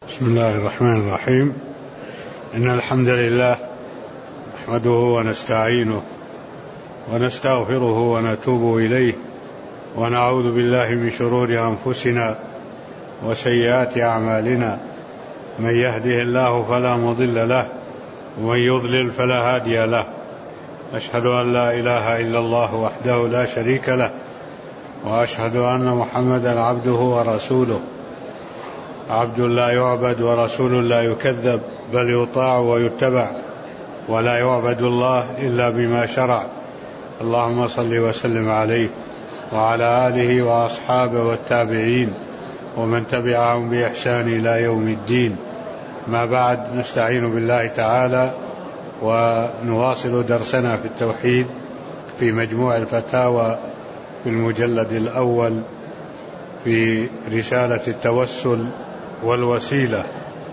بسم الله الرحمن الرحيم. إن الحمد لله نحمده ونستعينه ونستغفره ونتوب إليه ونعوذ بالله من شرور أنفسنا وسيئات أعمالنا. من يهده الله فلا مضل له ومن يضلل فلا هادي له. أشهد أن لا إله إلا الله وحده لا شريك له وأشهد أن محمدا عبده ورسوله. عبد لا يعبد ورسول لا يكذب بل يطاع ويتبع ولا يعبد الله إلا بما شرع. اللهم صل وسلم عليه وعلى آله وأصحابه والتابعين ومن تبعهم بإحسان إلى يوم الدين. ما بعد، نستعين بالله تعالى ونواصل درسنا في التوحيد في مجموع الفتاوى في المجلد الأول في رسالة التوسل والوسيلة،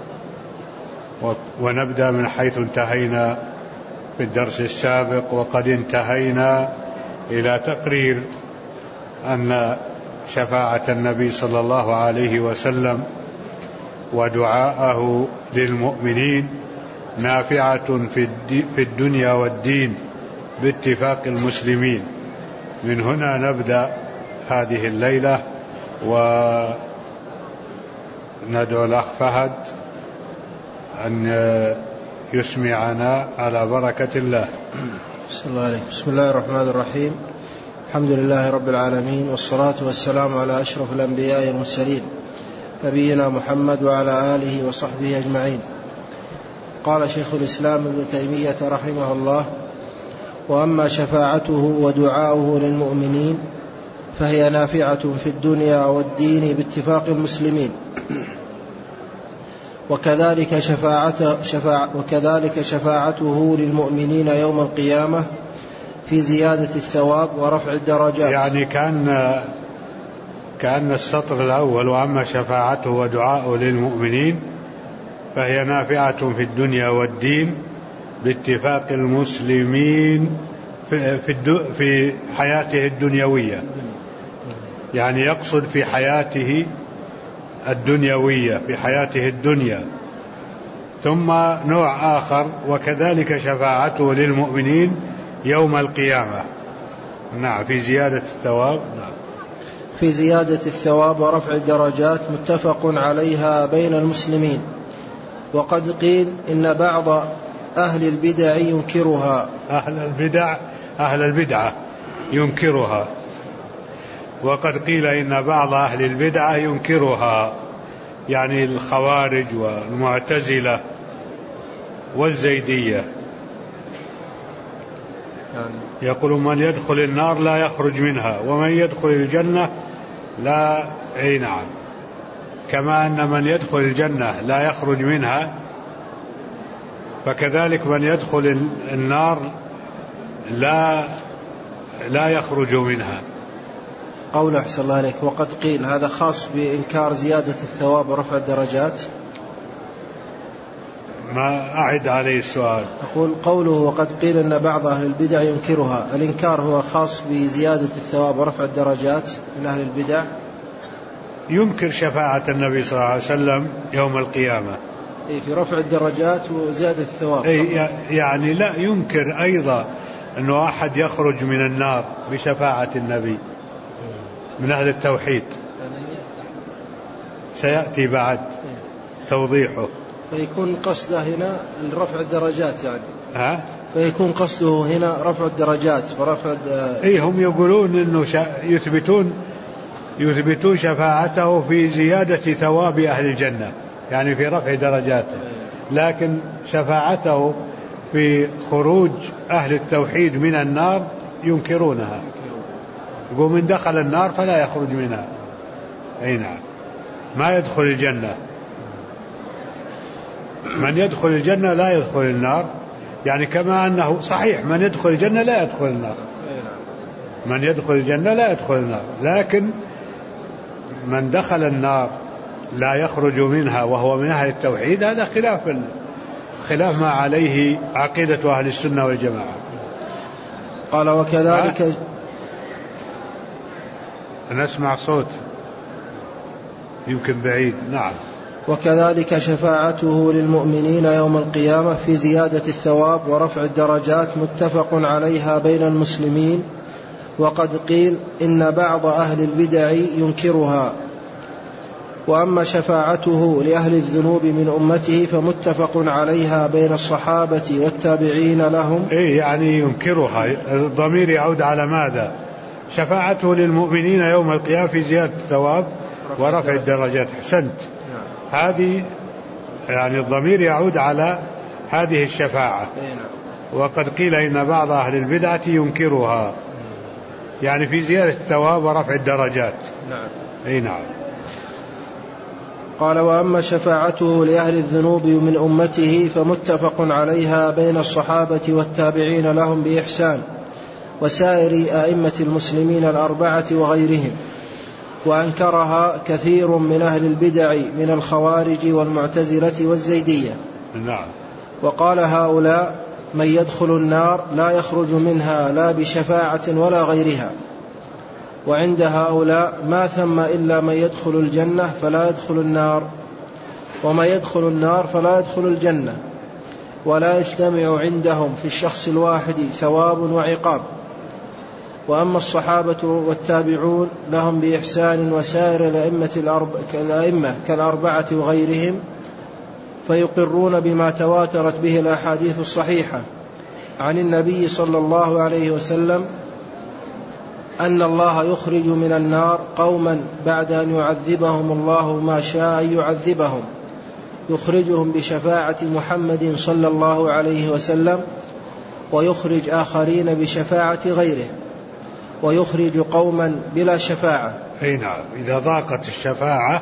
ونبدأ من حيث انتهينا في الدرس السابق. وقد انتهينا إلى تقرير أن شفاعة النبي صلى الله عليه وسلم ودعاءه للمؤمنين نافعة في الدنيا والدين باتفاق المسلمين. من هنا نبدأ هذه الليلة، وندعو الأخ فهد أن يسمعنا على بركة الله. بسم الله الرحمن الرحيم. الحمد لله رب العالمين، والصلاة والسلام على أشرف الأنبياء والمرسلين نبينا محمد وعلى آله وصحبه أجمعين. قال شيخ الإسلام ابن تيمية رحمه الله: وأما شفاعته ودعاؤه للمؤمنين فهي نافعة في الدنيا والدين باتفاق المسلمين، وكذلك شفاعته للمؤمنين يوم القيامة في زيادة الثواب ورفع الدرجات. يعني كأن السطر الأول وأما شفاعته ودعاؤه للمؤمنين فهي نافعة في الدنيا والدين باتفاق المسلمين في حياته الدنيوية، يعني يقصد في حياته الدنيوية، في حياته الدنيا. ثم نوع آخر: وكذلك شفاعته للمؤمنين يوم القيامة. نعم، في زيادة الثواب. نعم، في زيادة الثواب ورفع الدرجات، متفق عليها بين المسلمين. وقد قيل إن بعض أهل البدع ينكرها. أهل البدعة ينكرها. وقد قيل إن بعض أهل البدعة ينكرها، يعني الخوارج والمعتزلة والزيدية. يقول من يدخل النار لا يخرج منها ومن يدخل الجنة لا. نعم، كما أن من يدخل الجنة لا يخرج منها، فكذلك من يدخل النار لا يخرج منها. قول أحسن الله عليك. وقد قيل هذا خاص بإنكار زيادة الثواب ورفع الدرجات. ما أعد عليه السؤال. أقول قوله وقد قيل أن بعض أهل البدع ينكرها، الإنكار هو خاص بزيادة الثواب ورفع الدرجات من أهل البدع؟ ينكر شفاعة النبي صلى الله عليه وسلم يوم القيامة في رفع الدرجات وزيادة الثواب. يعني لا ينكر أيضا أنه أحد يخرج من النار بشفاعة النبي من أهل التوحيد، سيأتي بعد توضيحه. فيكون قصده هنا رفع الدرجات، يعني فيكون قصده هنا رفع الدرجات ورفع هم يقولون أنه يثبتون شفاعته في زيادة ثواب أهل الجنة، يعني في رفع درجاته، لكن شفاعته في خروج أهل التوحيد من النار ينكرونها. يقول من دخل النار فلا يخرج منها. نعم، ما يدخل الجنة. من يدخل الجنة لا يدخل النار، يعني كما أنه صحيح من يدخل الجنة لا يدخل النار، من يدخل الجنة لا يدخل النار، لكن من دخل النار لا يخرج منها وهو من أهل التوحيد، هذا خلاف ما عليه عقيدة أهل السنة والجماعة. قال وكذلك نسمع صوت يمكن بعيد. نعم. وكذلك شفاعته للمؤمنين يوم القيامة في زيادة الثواب ورفع الدرجات متفق عليها بين المسلمين. وقد قيل إن بعض أهل البدع ينكرها. وأما شفاعته لأهل الذنوب من أمته فمتفق عليها بين الصحابة والتابعين لهم. يعني ينكرها، الضمير يعود على ماذا؟ شفاعته للمؤمنين يوم القيامة في زيادة الثواب ورفع الدرجات. أحسنت. هذه يعني الضمير يعود على هذه الشفاعة. وقد قيل إن بعض أهل البدعة ينكرها، يعني في زيادة الثواب ورفع الدرجات. نعم. قال: وأما شفاعته لأهل الذنوب من أمته فمتفق عليها بين الصحابة والتابعين لهم بإحسان وسائر أئمة المسلمين الأربعة وغيرهم، وأنكرها كثير من أهل البدع من الخوارج والمعتزلة والزيدية. نعم. وقال هؤلاء: من يدخل النار لا يخرج منها لا بشفاعة ولا غيرها. وعند هؤلاء ما ثم إلا من يدخل الجنة فلا يدخل النار، وما يدخل النار فلا يدخل الجنة، ولا يجتمع عندهم في الشخص الواحد ثواب وعقاب. وأما الصحابة والتابعون لهم بإحسان وسائر الأئمة كالأربعة وغيرهم فيقرون بما تواترت به الأحاديث الصحيحة عن النبي صلى الله عليه وسلم أن الله يخرج من النار قوما بعد أن يعذبهم الله ما شاء يعذبهم، يخرجهم بشفاعة محمد صلى الله عليه وسلم، ويخرج آخرين بشفاعة غيره، ويخرج قوما بلا شفاعة. نعم. إذا ضاقت الشفاعة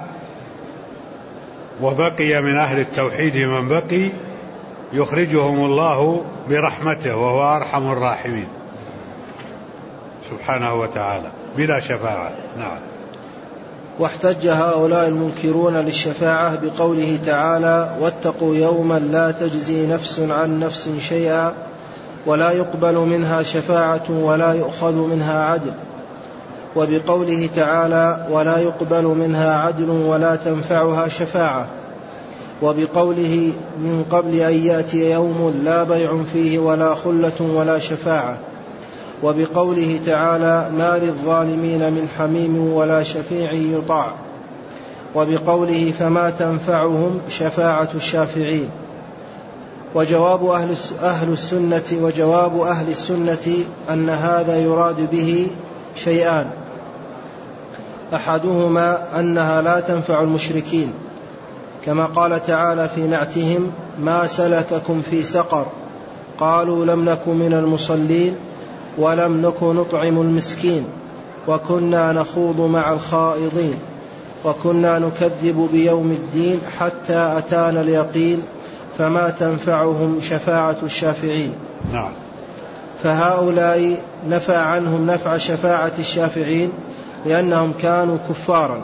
وبقي من أهل التوحيد من بقي يخرجهم الله برحمته وهو أرحم الراحمين سبحانه وتعالى بلا شفاعة. نعم. واحتج هؤلاء المنكرون للشفاعة بقوله تعالى: واتقوا يوما لا تجزي نفس عن نفس شيئا ولا يقبل منها شفاعة ولا يؤخذ منها عدل، وبقوله تعالى: ولا يقبل منها عدل ولا تنفعها شفاعة، وبقوله: من قبل أن يأتي يوم لا بيع فيه ولا خلة ولا شفاعة، وبقوله تعالى: ما للظالمين من حميم ولا شفيع يطاع، وبقوله: فما تنفعهم شفاعة الشافعين. وجواب أهل السنة أن هذا يراد به شيئان: أحدهما أنها لا تنفع المشركين، كما قال تعالى في نعتهم: ما سلككم في سقر قالوا لم نك من المصلين ولم نك نطعم المسكين وكنا نخوض مع الخائضين وكنا نكذب بيوم الدين حتى أتانا اليقين فما تنفعهم شفاعة الشافعين. نعم. فهؤلاء نفى عنهم نفع شفاعة الشافعين لأنهم كانوا كفارا.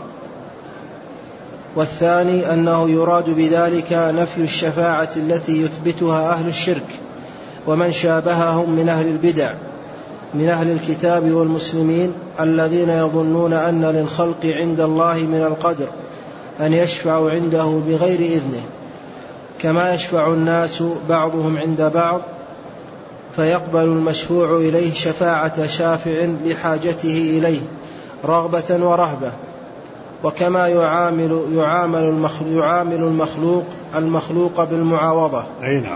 والثاني أنه يراد بذلك نفي الشفاعة التي يثبتها أهل الشرك ومن شابههم من أهل البدع من أهل الكتاب والمسلمين الذين يظنون أن للخلق عند الله من القدر أن يشفعوا عنده بغير إذنه، كما يشفع الناس بعضهم عند بعض فيقبل المشفوع إليه شفاعة شافع لحاجته إليه رغبة ورهبة، وكما يعامل المخلوق بالمعاوضة. نعم.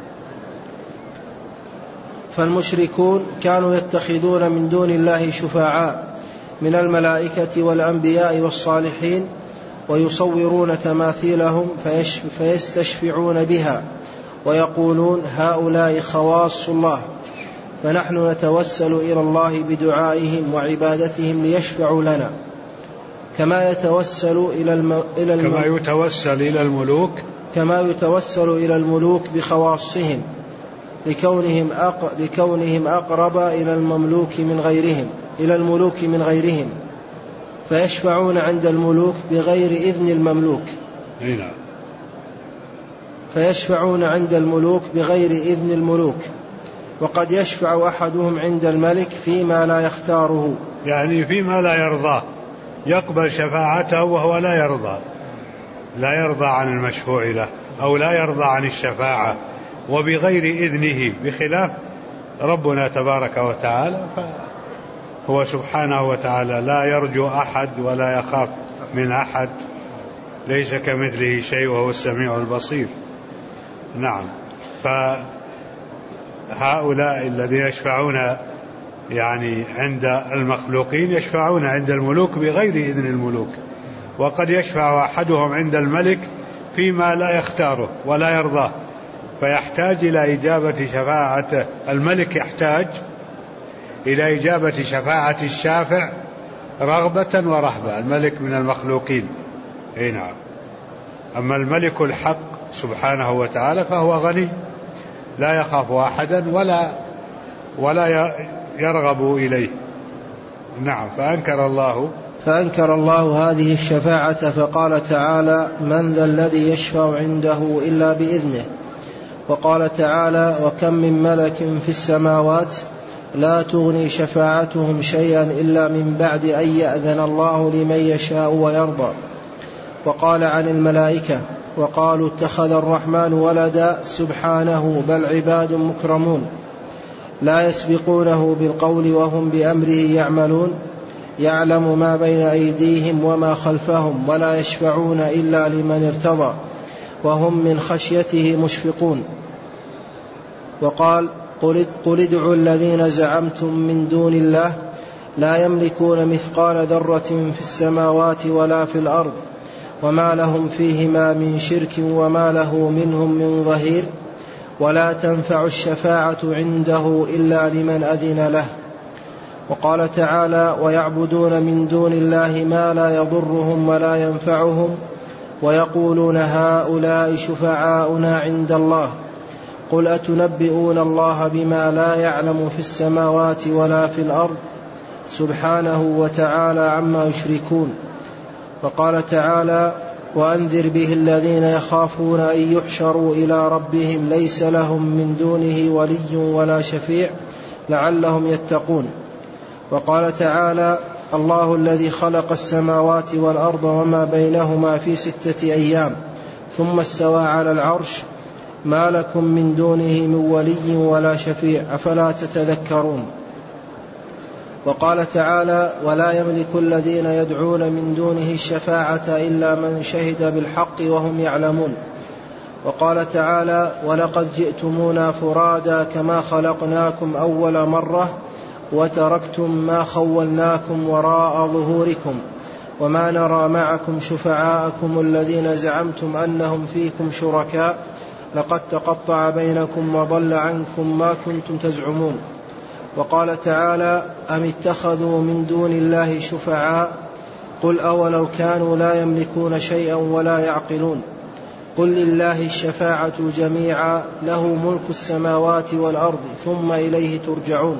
فالمشركون كانوا يتخذون من دون الله شفعاء من الملائكة والأنبياء والصالحين ويصورون تماثيلهم فيستشفعون بها ويقولون هؤلاء خواص الله، فنحن نتوسل إلى الله بدعائهم وعبادتهم ليشفعوا لنا، كما يتوسل إلى الملوك بخواصهم لكونهم أقرب إلى الملوك من غيرهم فيشفعون عند الملوك بغير إذن المملوك. فيشفعون عند الملوك بغير إذن الملوك، وقد يشفع أحدهم عند الملك فيما لا لا يرضى عن المشفوع له أو لا يرضى عن الشفاعة وبغير إذنه، بخلاف ربنا تبارك وتعالى فهو سبحانه وتعالى لا يرجو أحد ولا يخاف من أحد، ليس كمثله شيء وهو السميع البصير. نعم. فهؤلاء الذين يشفعون يعني عند المخلوقين يشفعون عند الملوك بغير إذن الملوك، وقد يشفع أحدهم عند الملك فيما لا يختاره ولا يرضاه، فيحتاج إلى إجابة شفاعة الملك، يحتاج إلى إجابة شفاعة الشافع رغبة ورهبة. الملك من المخلوقين، أي نعم. أما الملك الحق سبحانه وتعالى فهو غني لا يخاف أحدا ولا يرغب إليه. نعم. فأنكر الله هذه الشفاعة فقال تعالى: من ذا الذي يشفع عنده إلا بإذنه. وقال تعالى: وكم من ملك في السماوات لا تغني شفاعتهم شيئا إلا من بعد أن يأذن الله لمن يشاء ويرضى. وقال عن الملائكة: وقالوا اتخذ الرحمن ولدا سبحانه بل عباد مكرمون لا يسبقونه بالقول وهم بأمره يعملون يعلم ما بين أيديهم وما خلفهم ولا يشفعون إلا لمن ارتضى وهم من خشيته مشفقون. وقال: قل ادعوا الذين زعمتم من دون الله لا يملكون مثقال ذرة في السماوات ولا في الأرض وما لهم فيهما من شرك وما له منهم من ظهير ولا تنفع الشفاعة عنده إلا لمن أذن له. وقال تعالى: ويعبدون من دون الله ما لا يضرهم ولا ينفعهم ويقولون هؤلاء شفعاؤنا عند الله قل أتنبئون الله بما لا يعلم في السماوات ولا في الأرض سبحانه وتعالى عما يشركون. وقال تعالى: وأنذر به الذين يخافون أن يحشروا إلى ربهم ليس لهم من دونه ولي ولا شفيع لعلهم يتقون. وقال تعالى: الله الذي خلق السماوات والأرض وما بينهما في 6 أيام ثم استوى على العرش ما لكم من دونه من ولي ولا شفيع أفلا تتذكرون. وقال تعالى: ولا يملك الذين يدعون من دونه الشفاعة إلا من شهد بالحق وهم يعلمون. وقال تعالى: ولقد جئتمونا فرادا كما خلقناكم أول مرة وتركتم ما خولناكم وراء ظهوركم وما نرى معكم شفعاءكم الذين زعمتم أنهم فيكم شركاء لقد تقطع بينكم وضل عنكم ما كنتم تزعمون. وقال تعالى: أم اتخذوا من دون الله شفعاء قل أولو كانوا لا يملكون شيئا ولا يعقلون قل لله الشفاعة جميعا له ملك السماوات والأرض ثم إليه ترجعون.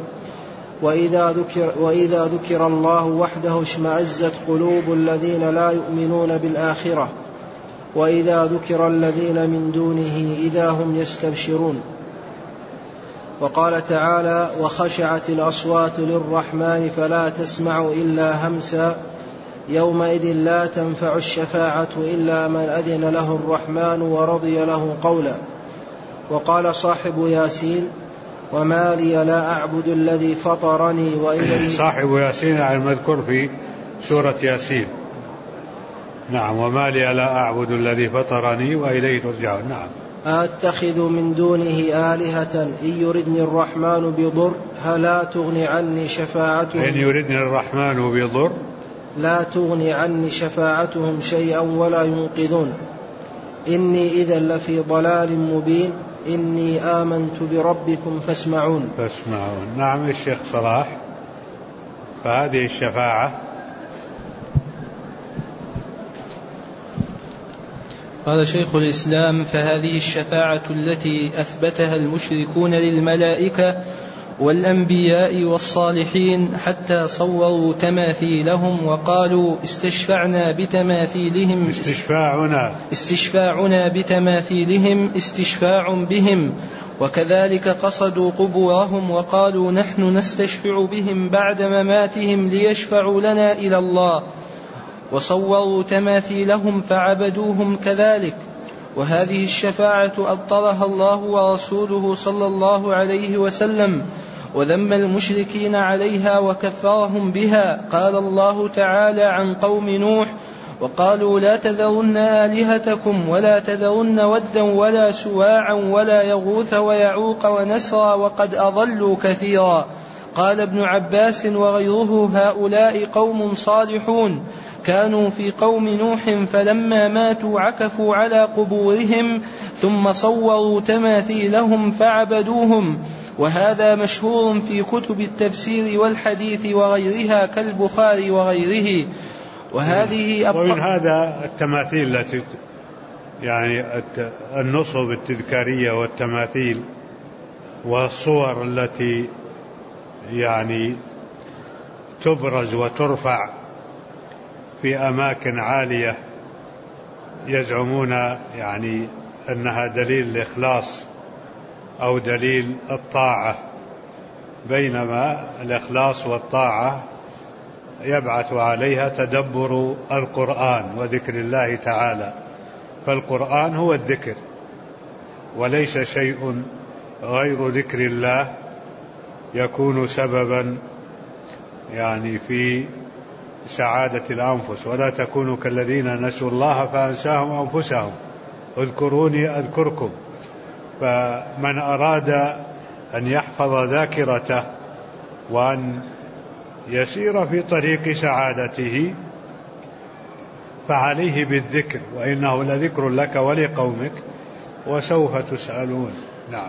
وإذا ذكر الله وحده اشمأزت قلوب الذين لا يؤمنون بالآخرة وإذا ذكر الذين من دونه إذا هم يستبشرون. وقال تعالى: وخشعت الأصوات للرحمن فلا تسمع إلا همسا يومئذ لا تنفع الشفاعة إلا من أذن له الرحمن ورضي له قولا. وقال صاحب ياسين: وما لي لا أعبد الذي فطرني وإليه. صاحب ياسين المذكور في سورة ياسين. نعم. وما لي لا أعبد الذي فطرني وإليه ترجعون. نعم. أتخذ من دونه آلهة إن يردني الرحمن بضر لا تغني عني شفاعتهم. إن يردني الرحمن بضر لا تغني عني شفاعتهم شيئا ولا ينقذون إني إذا لفي ضلال مبين إني آمنت بربكم فاسمعون. نعم. الشيخ صلاح: فهذه الشفاعة. قال شيخ الإسلام: فهذه الشفاعة التي أثبتها المشركون للملائكة والأنبياء والصالحين حتى صوروا تماثيلهم وقالوا استشفعنا بتماثيلهم استشفاع بهم، وكذلك قصدوا قبورهم وقالوا نحن نستشفع بهم بعد مماتهم ليشفعوا لنا إلى الله، وصوروا تماثيلهم فعبدوهم كذلك. وهذه الشفاعة أبطلها الله ورسوله صلى الله عليه وسلم، وذم المشركين عليها وكفرهم بها. قال الله تعالى عن قوم نوح: وقالوا لا تذرن آلهتكم ولا تذرن ودا ولا سواعا ولا يغوث ويعوق ونسرا وقد أضلوا كثيرا. قال ابن عباس وغيره: هؤلاء قوم صالحون كانوا في قوم نوح، فلما ماتوا عكفوا على قبورهم ثم صوروا تماثيلهم فعبدوهم. وهذا مشهور في كتب التفسير والحديث وغيرها كالبخاري وغيره. ومن هذا التماثيل التي يعني النصب التذكارية والتماثيل والصور التي يعني تبرز وترفع في أماكن عالية، يزعمون يعني أنها دليل الإخلاص أو دليل الطاعة، بينما الإخلاص والطاعة يبعث عليها تدبر القرآن وذكر الله تعالى. فالقرآن هو الذكر، وليس شيء غير ذكر الله يكون سببا يعني في سعادة الأنفس. ولا تكونوا كالذين نسوا الله فأنساهم أنفسهم، اذكروني أذكركم. فمن أراد أن يحفظ ذاكرته وأن يسير في طريق سعادته فعليه بالذكر، وإنه لذكر لك ولقومك وسوف تسألون. نعم.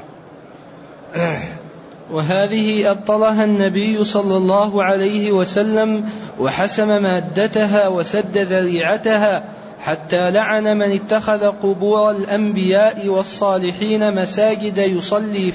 وهذه أبطلها النبي صلى الله عليه وسلم وحسم مادتها وسد ذريعتها، حتى لعن من اتخذ قبور الأنبياء والصالحين مساجد يصلي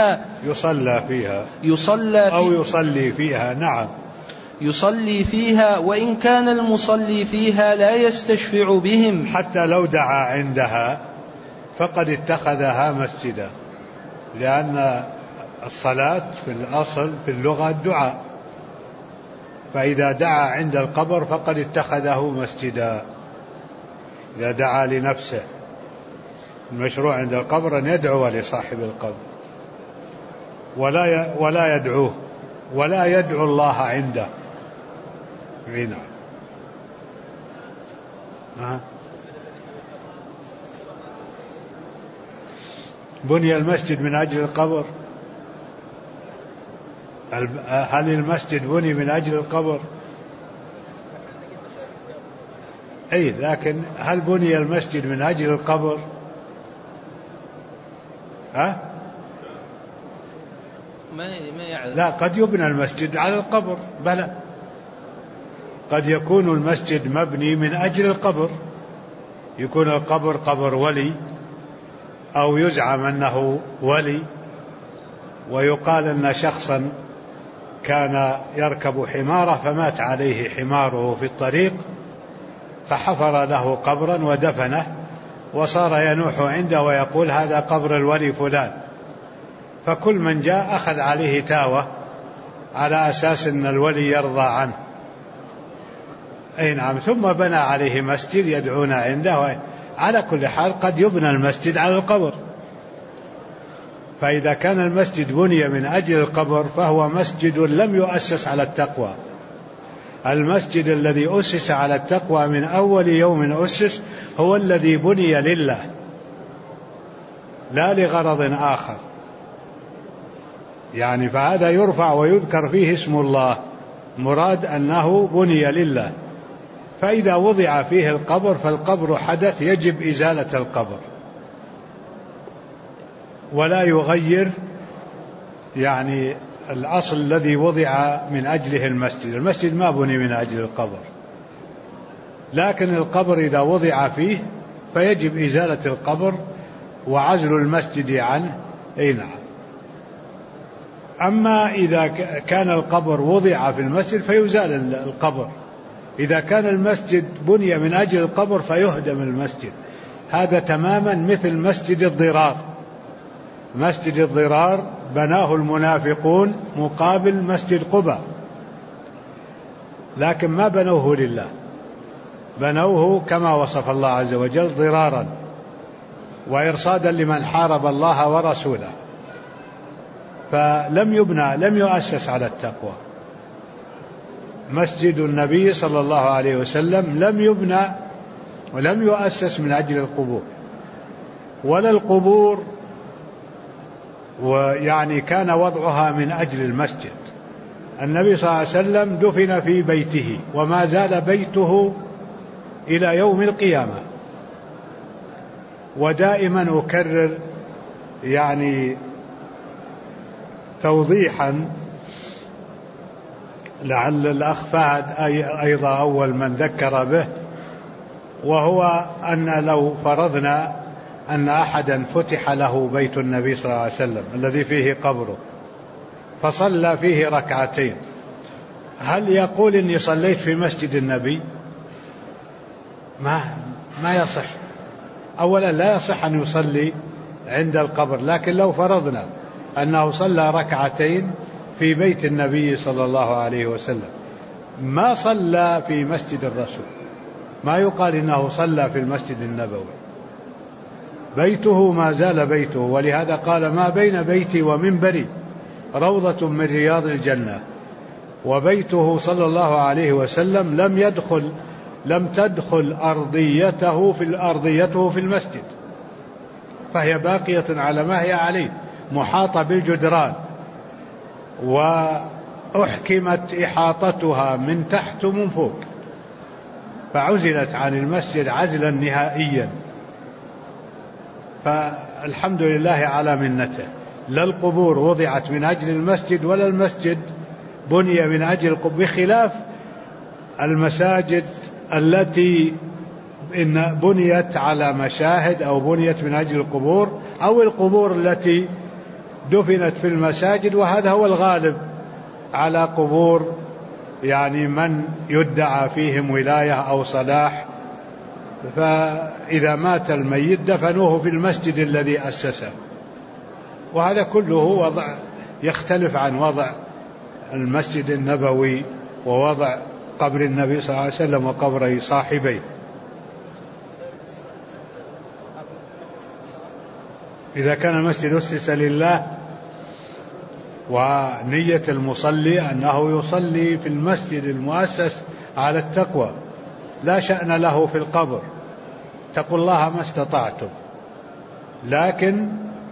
فيها. نعم، يصلي فيها، وإن كان المصلي فيها لا يستشفع بهم. حتى لو دعا عندها فقد اتخذها مسجدا، لأن الصلاة في الأصل في اللغة الدعاء، فإذا دعا عند القبر فقد اتخذه مسجدا. إذا دعا لنفسه، المشروع عند القبر أن يدعو لصاحب القبر ولا يدعوه ولا يدعو الله عنده. نعم. بني المسجد من أجل القبر؟ هل المسجد بني من أجل القبر؟ أي، لكن هل بني المسجد من أجل القبر؟ ما يعرف. لا، قد يبنى المسجد على القبر، بلى، قد يكون المسجد مبني من أجل القبر، يكون القبر قبر ولي أو يزعم أنه ولي، ويقال أن شخصا كان يركب حماره فمات عليه حماره في الطريق، فحفر له قبرا ودفنه، وصار ينوح عنده ويقول هذا قبر الولي فلان. فكل من جاء أخذ عليه تاوة على أساس أن الولي يرضى عنه. أي نعم. ثم بنى عليه مسجد يدعون عنده. على كل حال قد يبنى المسجد على القبر، فإذا كان المسجد بني من أجل القبر فهو مسجد لم يؤسس على التقوى. المسجد الذي أسس على التقوى من أول يوم أسس هو الذي بني لله لا لغرض آخر، يعني فهذا يرفع ويذكر فيه اسم الله، مراد أنه بني لله. فإذا وضع فيه القبر فالقبر حدث يجب إزالة القبر، ولا يغير يعني الأصل الذي وضع من أجله المسجد. المسجد ما بني من أجل القبر، لكن القبر إذا وضع فيه فيجب إزالة القبر وعزل المسجد عنه. أي نعم. أما إذا كان القبر وضع في المسجد فيزال القبر. إذا كان المسجد بني من أجل القبر فيهدم المسجد. هذا تماما مثل مسجد الضرار. مسجد الضرار بناه المنافقون مقابل مسجد قباء، لكن ما بنوه لله، بنوه كما وصف الله عز وجل ضرارا وإرصادا لمن حارب الله ورسوله، فلم يبنى، لم يؤسس على التقوى. مسجد النبي صلى الله عليه وسلم لم يبنى ولم يؤسس من أجل القبور، ولا القبور ويعني كان وضعها من أجل المسجد. النبي صلى الله عليه وسلم دفن في بيته وما زال بيته إلى يوم القيامة. ودائما أكرر يعني توضيحا، لعل الأخ فهد أيضا أول من ذكر به، وهو أن لو فرضنا أن أحدا فتح له بيت النبي صلى الله عليه وسلم الذي فيه قبره فصلى فيه ركعتين، هل يقول إني صليت في مسجد النبي؟ ما يصح. أولا لا يصح أن يصلي عند القبر، لكن لو فرضنا أنه صلى ركعتين في بيت النبي صلى الله عليه وسلم ما صلى في مسجد الرسول، ما يقال إنه صلى في المسجد النبوي. بيته ما زال بيته، ولهذا قال ما بين بيتي ومنبري روضة من رياض الجنة. وبيته صلى الله عليه وسلم لم تدخل أرضيته في المسجد، فهي باقية على ما هي عليه، محاطة بالجدران، وأحكمت إحاطتها من تحت ومن فوق، فعزلت عن المسجد عزلا نهائيا. فالحمد لله على منته. لا القبور وضعت من أجل المسجد ولا المسجد بني من أجل القبور، بخلاف المساجد التي إن بنيت على مشاهد أو بنيت من أجل القبور، أو القبور التي دفنت في المساجد، وهذا هو الغالب على قبور يعني من يدعى فيهم ولاية أو صلاح. فإذا مات الميت دفنوه في المسجد الذي أسسه، وهذا كله وضع يختلف عن وضع المسجد النبوي ووضع قبر النبي صلى الله عليه وسلم وقبر صاحبيه. إذا كان المسجد أسس لله ونية المصلي أنه يصلي في المسجد المؤسس على التقوى، لا شأن له في القبر، اتقوا الله ما استطعتم، لكن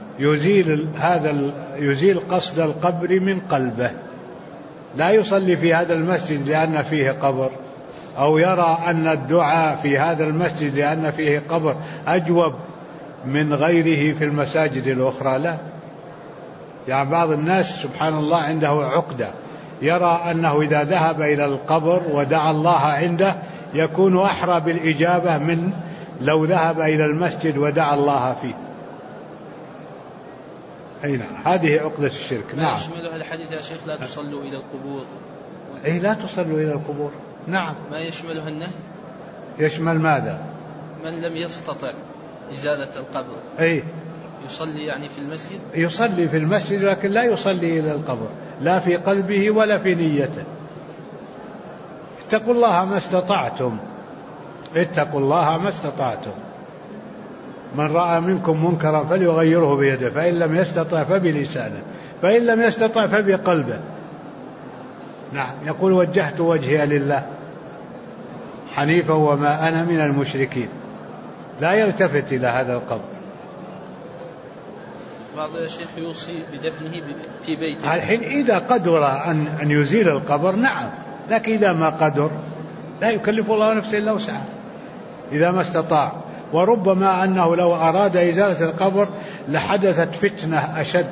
يزيل قصد القبر من قلبه، لا يصلي في هذا المسجد لأن فيه قبر، أو يرى أن الدعاء في هذا المسجد لأن فيه قبر أجوب من غيره في المساجد الأخرى. لا، يعني بعض الناس سبحان الله عنده عقدة، يرى أنه إذا ذهب إلى القبر ودعا الله عنده يكون أحرى بالإجابة من لو ذهب إلى المسجد ودعا الله فيه. أي نعم، هذه عقدة الشرك. نعم. يشملها الحديث يا شيخ لا تصلوا إلى القبور؟ أي لا تصلوا إلى القبور. نعم. ما يشملها النهي؟ يشمل ماذا؟ من لم يستطع إزالة القبر أي يصلي يعني في المسجد؟ يصلي في المسجد، لكن لا يصلي إلى القبر، لا في قلبه ولا في نيته. اتقوا الله ما استطعتم، اتقوا الله ما استطعتم. من رأى منكم منكرا فليغيره بيده، فإن لم يستطع فبلسانه، فإن لم يستطع فبقلبه. نعم. يقول وجهت وجهي لله حنيفا وما أنا من المشركين، لا يلتفت إلى هذا القبر. بعض الشيخ يوصي بدفنه في بيته. الحين إذا قدر أن يزيل القبر نعم، لكن إذا ما قدر لا يكلف الله نفسا إلا وسعها، إذا ما استطاع. وربما أنه لو أراد إزالة القبر لحدثت فتنة أشد.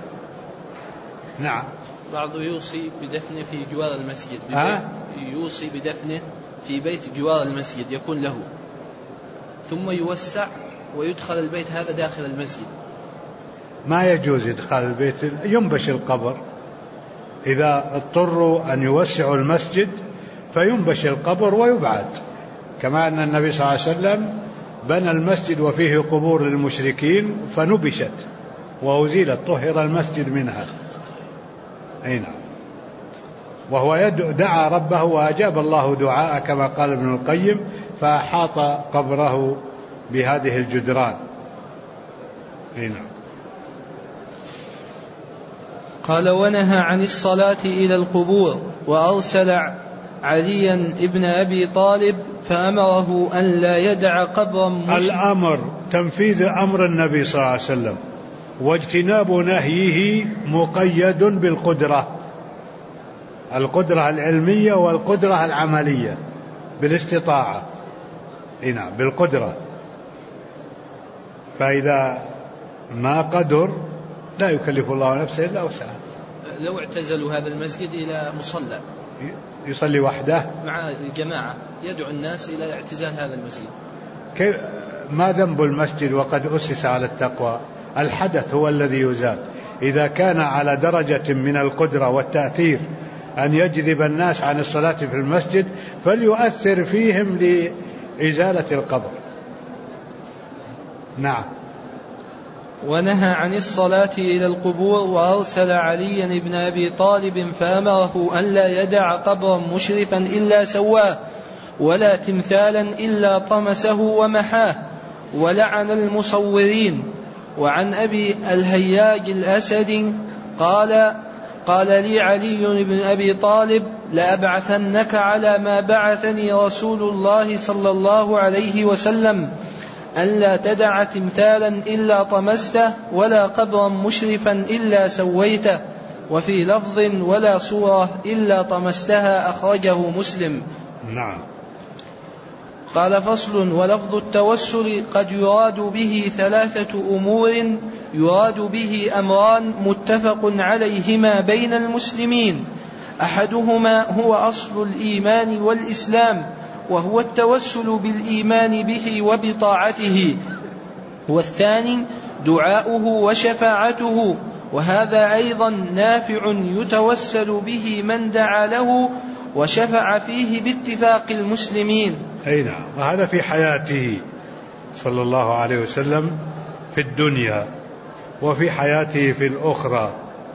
نعم. بعض يوصي بدفنه في جوار المسجد، يوصي بدفنه في بيت جوار المسجد يكون له، ثم يوسع ويدخل البيت هذا داخل المسجد. ما يجوز إدخال البيت، ينبش القبر. إذا اضطروا أن يوسعوا المسجد فينبش القبر ويبعد، كما أن النبي صلى الله عليه وسلم بنى المسجد وفيه قبور للمشركين فنبشت وأزيلت، طهر المسجد منها. أي نعم. وهو دعا ربه وأجاب الله دعاءه كما قال ابن القيم فأحاط قبره بهذه الجدران. هنا قال: ونهى عن الصلاة إلى القبور، وأرسل عليا ابن أبي طالب فأمره أن لا يدع قبرا الأمر تنفيذ أمر النبي صلى الله عليه وسلم، واجتناب نهيه مقيد بالقدرة، القدرة العلمية والقدرة العملية بالاستطاعة. هنا بالقدرة، فإذا ما قدر لا يكلف الله نفسه إلا وسعها. لو اعتزلوا هذا المسجد إلى مصلى يصلي وحده مع الجماعة، يدعو الناس إلى اعتزال هذا المسجد، ما ذنب المسجد وقد أسس على التقوى؟ الحدث هو الذي يزال. إذا كان على درجة من القدرة والتأثير أن يجذب الناس عن الصلاة في المسجد فليؤثر فيهم لإزالة القبر. نعم. ونهى عن الصلاة إلى القبور، وأرسل عليا بن أبي طالب فأمره أن لا يدع قبرا مشرفا إلا سواه، ولا تمثالا إلا طمسه ومحاه، ولعن المصورين. وعن أبي الهياج الأسدي قال لي علي بن أبي طالب: لأبعثنك على ما بعثني رسول الله صلى الله عليه وسلم، أن لا تدع تمثالا إلا طمسته، ولا قبرا مشرفا إلا سويته، وفي لفظ: ولا صورة إلا طمستها، أخرجه مسلم. نعم. قال: فصل. ولفظ التوسل قد يراد به 3 أمور، يراد به أمران متفق عليهما بين المسلمين، أحدهما هو أصل الإيمان والإسلام، وهو التوسل بالإيمان به وبطاعته، والثاني دعاؤه وشفاعته، وهذا أيضا نافع يتوسل به من دعا له وشفع فيه باتفاق المسلمين. أي نعم. وهذا في حياته صلى الله عليه وسلم في الدنيا، وفي حياته في الأخرى.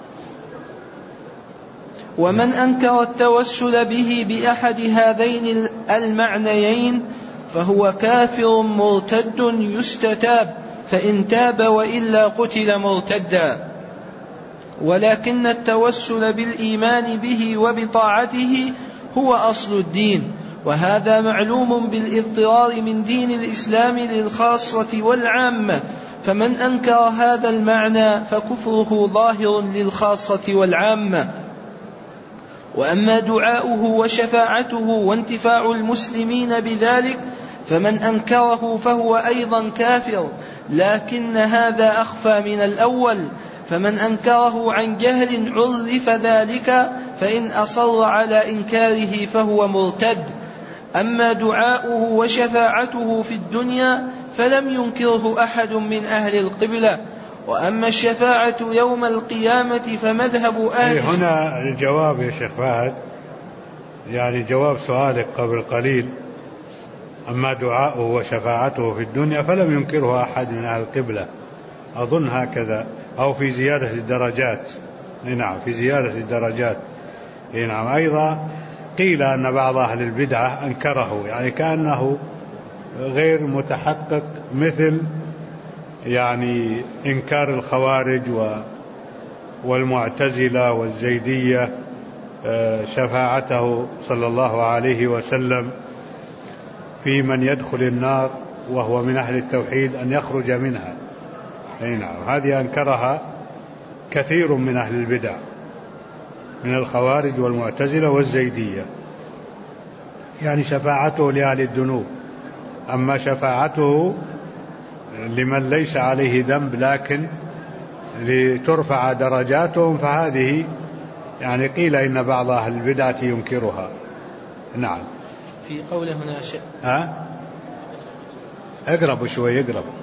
ومن أنكر التوسل به بأحد هذين المعنيين فهو كافر مرتد يستتاب، فإن تاب وإلا قتل مرتدا. ولكن التوسل بالإيمان به وبطاعته هو أصل الدين، وهذا معلوم بالاضطرار من دين الإسلام للخاصة والعامة، فمن أنكر هذا المعنى فكفره ظاهر للخاصة والعامة. وأما دعاؤه وشفاعته وانتفاع المسلمين بذلك فمن أنكره فهو أيضا كافر، لكن هذا أخفى من الأول، فمن أنكره عن جهل عرف ذلك، فإن أصر على إنكاره فهو مرتد. أما دعاؤه وشفاعته في الدنيا فلم ينكره أحد من أهل القبلة. وأما الشفاعة يوم القيامة فمذهب أهل هنا الجواب يا شيخ فهد، يعني جواب سؤالك قبل قليل. أما دعاؤه وشفاعته في الدنيا فلم ينكره أحد من أهل القبلة، أظن هكذا، أو في زيادة الدرجات. نعم، في زيادة الدرجات. نعم. أيضا قيل أن بعض أهل البدعة أنكره، يعني كأنه غير متحقق، مثل يعني إنكار الخوارج والمعتزلة والزيدية شفاعته صلى الله عليه وسلم في من يدخل النار وهو من أهل التوحيد أن يخرج منها. نعم. هذه أنكرها كثير من أهل البدع من الخوارج والمعتزلة والزيدية، يعني شفاعته لأهل الذنوب. أما شفاعته لمن ليس عليه ذنب لكن لترفع درجاتهم فهذه يعني قيل إن بعض أهل البدعة ينكرها. نعم. في قوله هنا شيء اقرب شوي،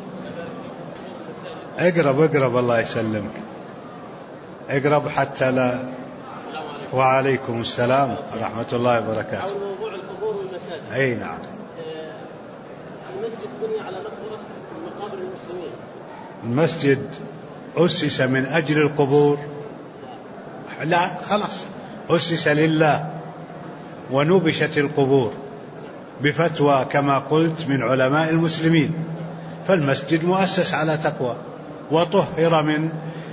اقرب الله يسلمك، اقرب حتى لا. وعليكم السلام ورحمة الله وبركاته. حول موضوع القبور والمساجد. أي نعم. المسجد بني على مقبرة من مقابر المسلمين. المسجد أسس من أجل القبور؟ لا، خلاص، أسس لله ونبشت القبور بفتوى كما قلت من علماء المسلمين، فالمسجد مؤسس على تقوى وطهر من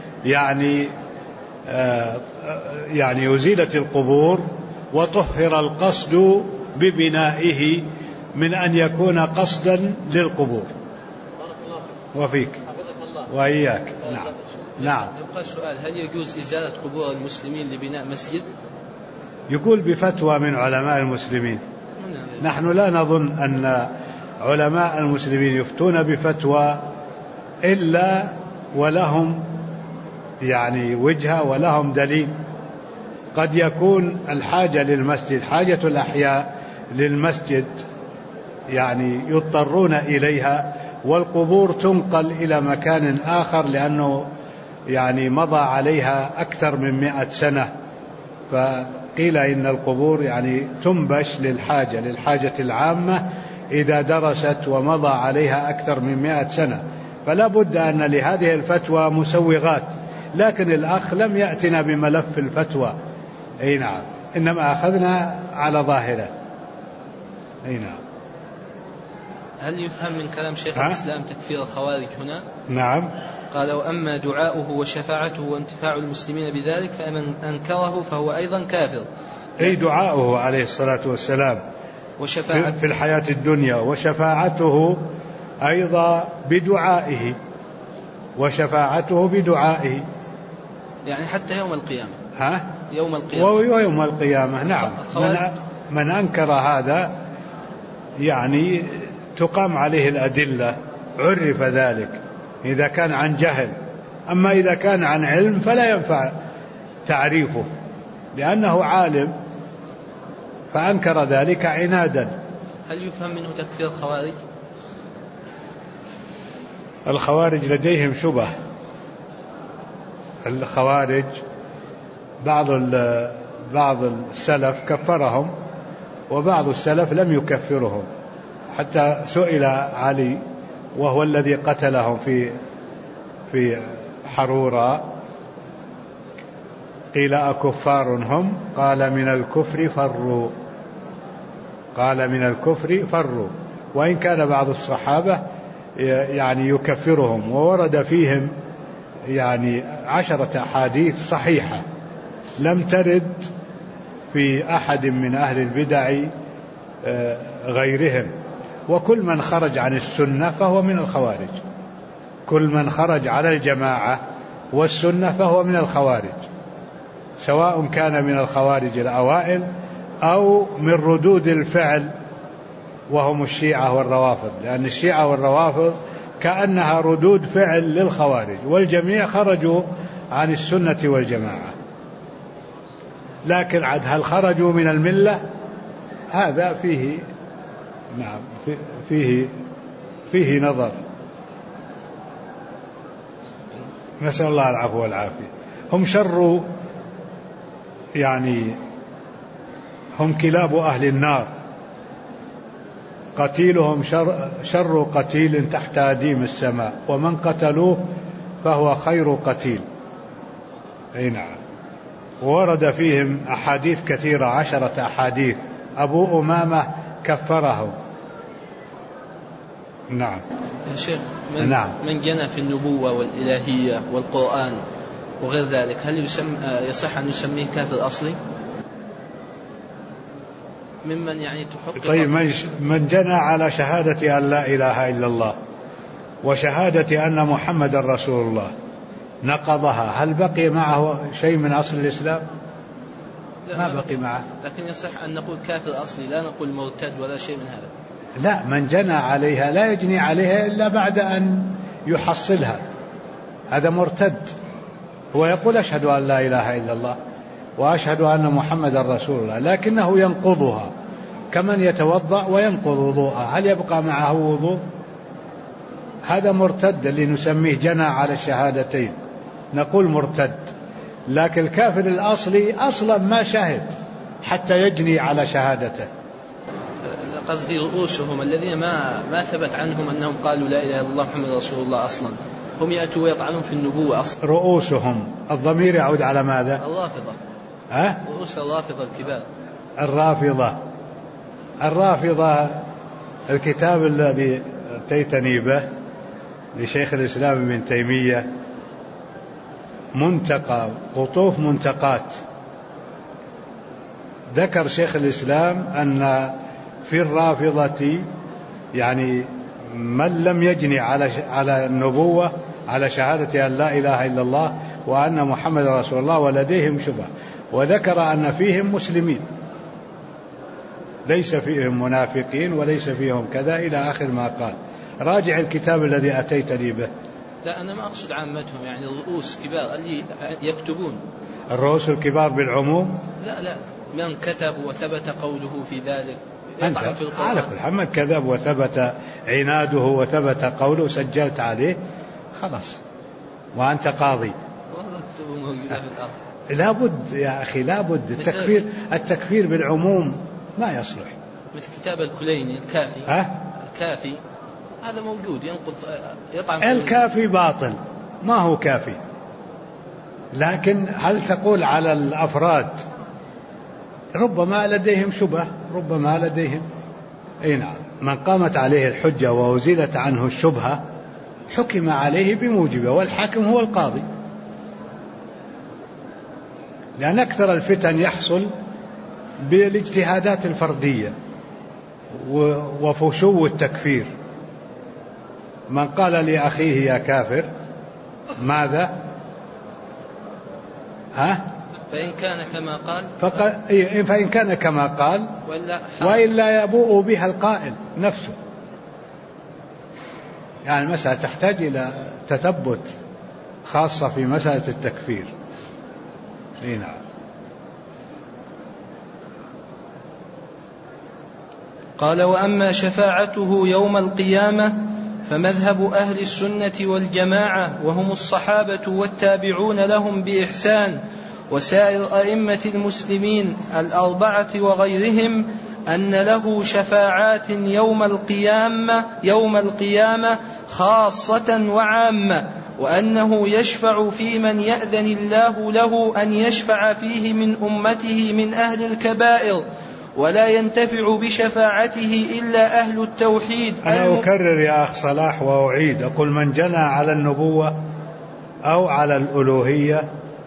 يعني أزيلت القبور، وطهر القصد ببنائه من أن يكون قصدا للقبور. وفيك وإياك. نعم. نعم. يبقى السؤال: هل يجوز إزالة قبور المسلمين لبناء مسجد؟ يقول بفتوى من علماء المسلمين. نحن لا نظن أن علماء المسلمين يفتون بفتوى إلا ولهم يعني وجهة ولهم دليل. قد يكون الحاجة للمسجد، حاجة الأحياء للمسجد يعني يضطرون إليها، والقبور تنقل إلى مكان آخر لأنه يعني مضى عليها أكثر من 100 سنة، فقيل إن القبور يعني تنبش للحاجة العامة إذا درست ومضى عليها أكثر من 100 سنة، فلا بد أن لهذه الفتوى مسوغات. لكن الأخ لم يأتنا بملف الفتوى، أي نعم، إنما أخذنا على ظاهره. أي نعم. هل يفهم من كلام شيخ الإسلام تكفير الخوارج هنا؟ نعم. قال: وأما دعاؤه وشفاعته وانتفاع المسلمين بذلك فمن أنكره فهو أيضا كافر. أي دعاؤه عليه الصلاة والسلام في الحياة الدنيا، وشفاعته أيضا بدعائه، وشفاعته بدعائه يعني حتى يوم القيامة. يوم القيامة ويوم القيامة. نعم. من أنكر هذا يعني تقام عليه الأدلة، عرف ذلك إذا كان عن جهل. أما إذا كان عن علم فلا ينفع تعريفه، لأنه عالم فأنكر ذلك عنادا. هل يفهم منه تكفير الخوارج؟ الخوارج لديهم شبه. الخوارج بعض السلف كفرهم، وبعض السلف لم يكفرهم، حتى سئل علي وهو الذي قتلهم في حرورة، قيل أكفار هم؟ قال من الكفر فروا. قال من الكفر فروا. وإن كان بعض الصحابة يعني يكفرهم، وورد فيهم يعني 10 أحاديث صحيحة لم ترد في أحد من أهل البدع غيرهم. وكل من خرج عن السنة فهو من الخوارج، كل من خرج على الجماعة والسنة فهو من الخوارج، سواء كان من الخوارج الأوائل أو من ردود الفعل وهم الشيعة والروافض، لأن الشيعة والروافض كأنها ردود فعل للخوارج، والجميع خرجوا عن السنة والجماعة. لكن عد هل خرجوا من الملة؟ هذا فيه نعم فيه نظر. نسأل الله العفو والعافية. هم شر يعني هم كلاب أهل النار، قتيلهم شر قتيل تحت أديم السماء، ومن قتلوه فهو خير قتيل. أي نعم. ورد فيهم أحاديث كثيرة، 10 أحاديث. أبو أمامة كفرهم. نعم. يا شيخ، نعم. من جنى في النبوة والإلهية والقرآن وغير ذلك، هل يصح أن يسميه كافر أصلي؟ ممن يعني تحقق. طيب، من جنى على شهادة أن لا إله إلا الله وشهادة أن محمد رسول الله نقضها، هل بقي معه شيء من أصل الإسلام؟ ما بقي معه. لكن يصح أن نقول كافر أصلي، لا نقول مرتد ولا شيء من هذا. لا، من جنى عليها لا يجني عليها إلا بعد أن يحصلها، هذا مرتد. هو يقول أشهد أن لا إله إلا الله وأشهد أن محمد رسول الله، لكنه ينقضها كمن يتوضأ وينقض وضوءه، هل يبقى معه وضوء؟ هذا مرتد اللي نسميه جنى على الشهادتين، نقول مرتد. لكن الكافر الأصلي أصلا ما شهد حتى يجني على شهادته. قصدي رؤوسهم الذين ما ثبت عنهم أنهم قالوا لا إله إلا الله محمد رسول الله أصلا، هم يأتوا ويطعنون في النبوة أصلا. رؤوسهم، الضمير يعود على ماذا؟ الرافضة. رؤوس الرافضة الكبار. الرافضة الكتاب الذي أتيتني به لشيخ الإسلام ابن تيمية منتقى قطوف منتقات. ذكر شيخ الإسلام أن في الرافضة يعني من لم يجني على النبوة على شهادة أن لا إله إلا الله وأن محمد رسول الله ولديهم شبهة، وذكر أن فيهم مسلمين ليس فيهم منافقين وليس فيهم كذا إلى آخر ما قال. راجع الكتاب الذي أتيتني به. لا أنا ما أقصد عامتهم، يعني الرؤوس كبار اللي يكتبون. الرؤوس الكبار بالعموم؟ لا من كتب وثبت قوله في ذلك يطعن في القرآن. على كل حال من كذب وثبت عناده وثبت قوله سجلت عليه خلاص وأنت قاضي. والله اكتبوا موجودة في الأرض. لابد يا أخي لابد التكفير بالعموم ما يصلح. مثل كتاب الكليني الكافي. الكافي هذا موجود ينقض يطعن. الكافي باطل ما هو كافي، لكن هل تقول على الأفراد ربما لديهم شبه ربما لديهم نعم. من قامت عليه الحجة وأزيلت عنه الشبهة حكم عليه بموجبه، والحاكم هو القاضي، لأن أكثر الفتن يحصل بالاجتهادات الفردية وفشو التكفير. من قال لأخيه يا كافر ماذا؟ فإن كان كما قال فإن كان كما قال وإلا يبوء بها القائل نفسه. يعني المسألة تحتاج إلى تثبت خاصة في مسألة التكفير. نعم. قال وأما شفاعته يوم القيامة فمذهب أهل السنة والجماعة وهم الصحابة والتابعون لهم بإحسان وسائر أئمة المسلمين الأربعة وغيرهم أن له شفاعات يوم القيامة خاصة وعامة، وأنه يشفع في من يأذن الله له أن يشفع فيه من أمته من أهل الكبائر، ولا ينتفع بشفاعته إلا أهل التوحيد. أنا أكرر يا أخ صلاح وأعيد أقول من جنى على النبوة أو على الألوهية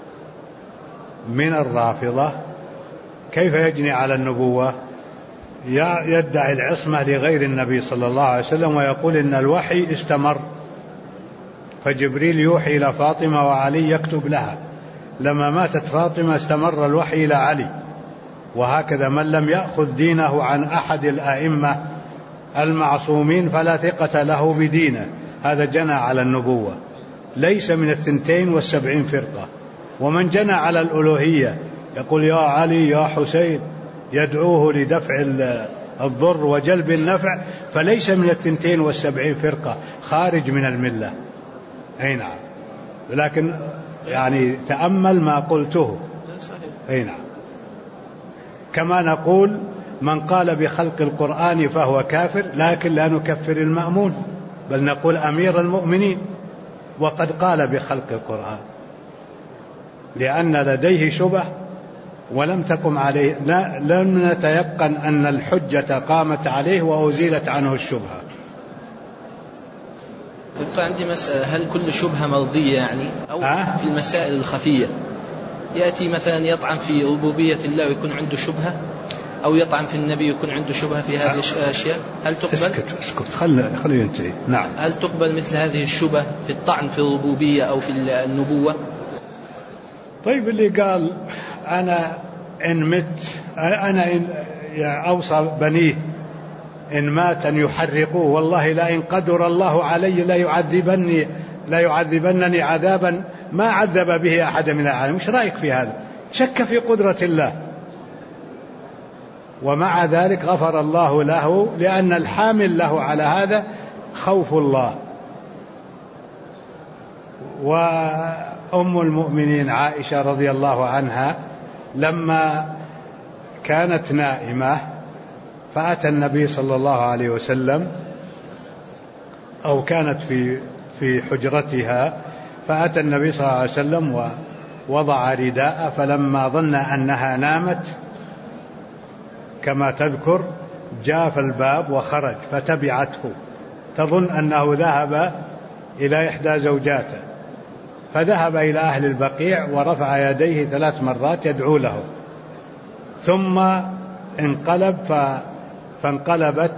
من الرافضة كيف يجني على النبوة؟ يدعي العصمة لغير النبي صلى الله عليه وسلم ويقول إن الوحي استمر، فجبريل يوحي إلى فاطمة وعلي يكتب لها، لما ماتت فاطمة استمر الوحي إلى علي. وهكذا من لم يأخذ دينه عن أحد الأئمة المعصومين فلا ثقة له بدينه، هذا جنى على النبوة، ليس من 72 فرقة. ومن جنى على الألوهية يقول يا علي يا حسين يدعوه لدفع الضر وجلب النفع، فليس من 72 فرقة، خارج من الملة. أي نعم. لكن يعني تأمل ما قلته. أي نعم. كما نقول من قال بخلق القرآن فهو كافر، لكن لا نكفر المأمون بل نقول أمير المؤمنين وقد قال بخلق القرآن، لأن لديه شبه ولم تقم عليه، لم نتيقن أن الحجة قامت عليه وأزيلت عنه الشبهة. يبقى عندي مسألة، هل كل شبهة مرضية يعني أو في المسائل الخفية يأتي مثلا يطعن في ربوبية الله ويكون عنده شبهة، أو يطعن في النبي ويكون عنده شبهة في هذه الأشياء، هل تقبل؟ اسكت خليه ينتهي. نعم. هل تقبل مثل هذه الشبهة في الطعن في الربوبية أو في النبوة؟ طيب اللي قال أنا إن مت أنا إن أوصى بنيه إن مات أن يحرقوه، والله لئن قدر الله علي لا يعذبنني عذابا ما عذب به أحد من العالمين. مش رأيك في هذا؟ شك في قدرة الله، ومع ذلك غفر الله له، لأن الحامل له على هذا خوف الله. وأم المؤمنين عائشة رضي الله عنها لما كانت نائمة فأتى النبي صلى الله عليه وسلم، أو كانت في حجرتها، فأتى النبي صلى الله عليه وسلم ووضع رداء، فلما ظن أنها نامت كما تذكر جاف الباب وخرج فتبعته تظن أنه ذهب إلى إحدى زوجاته، فذهب إلى أهل البقيع ورفع يديه 3 مرات يدعو له، ثم انقلب فانقلبت،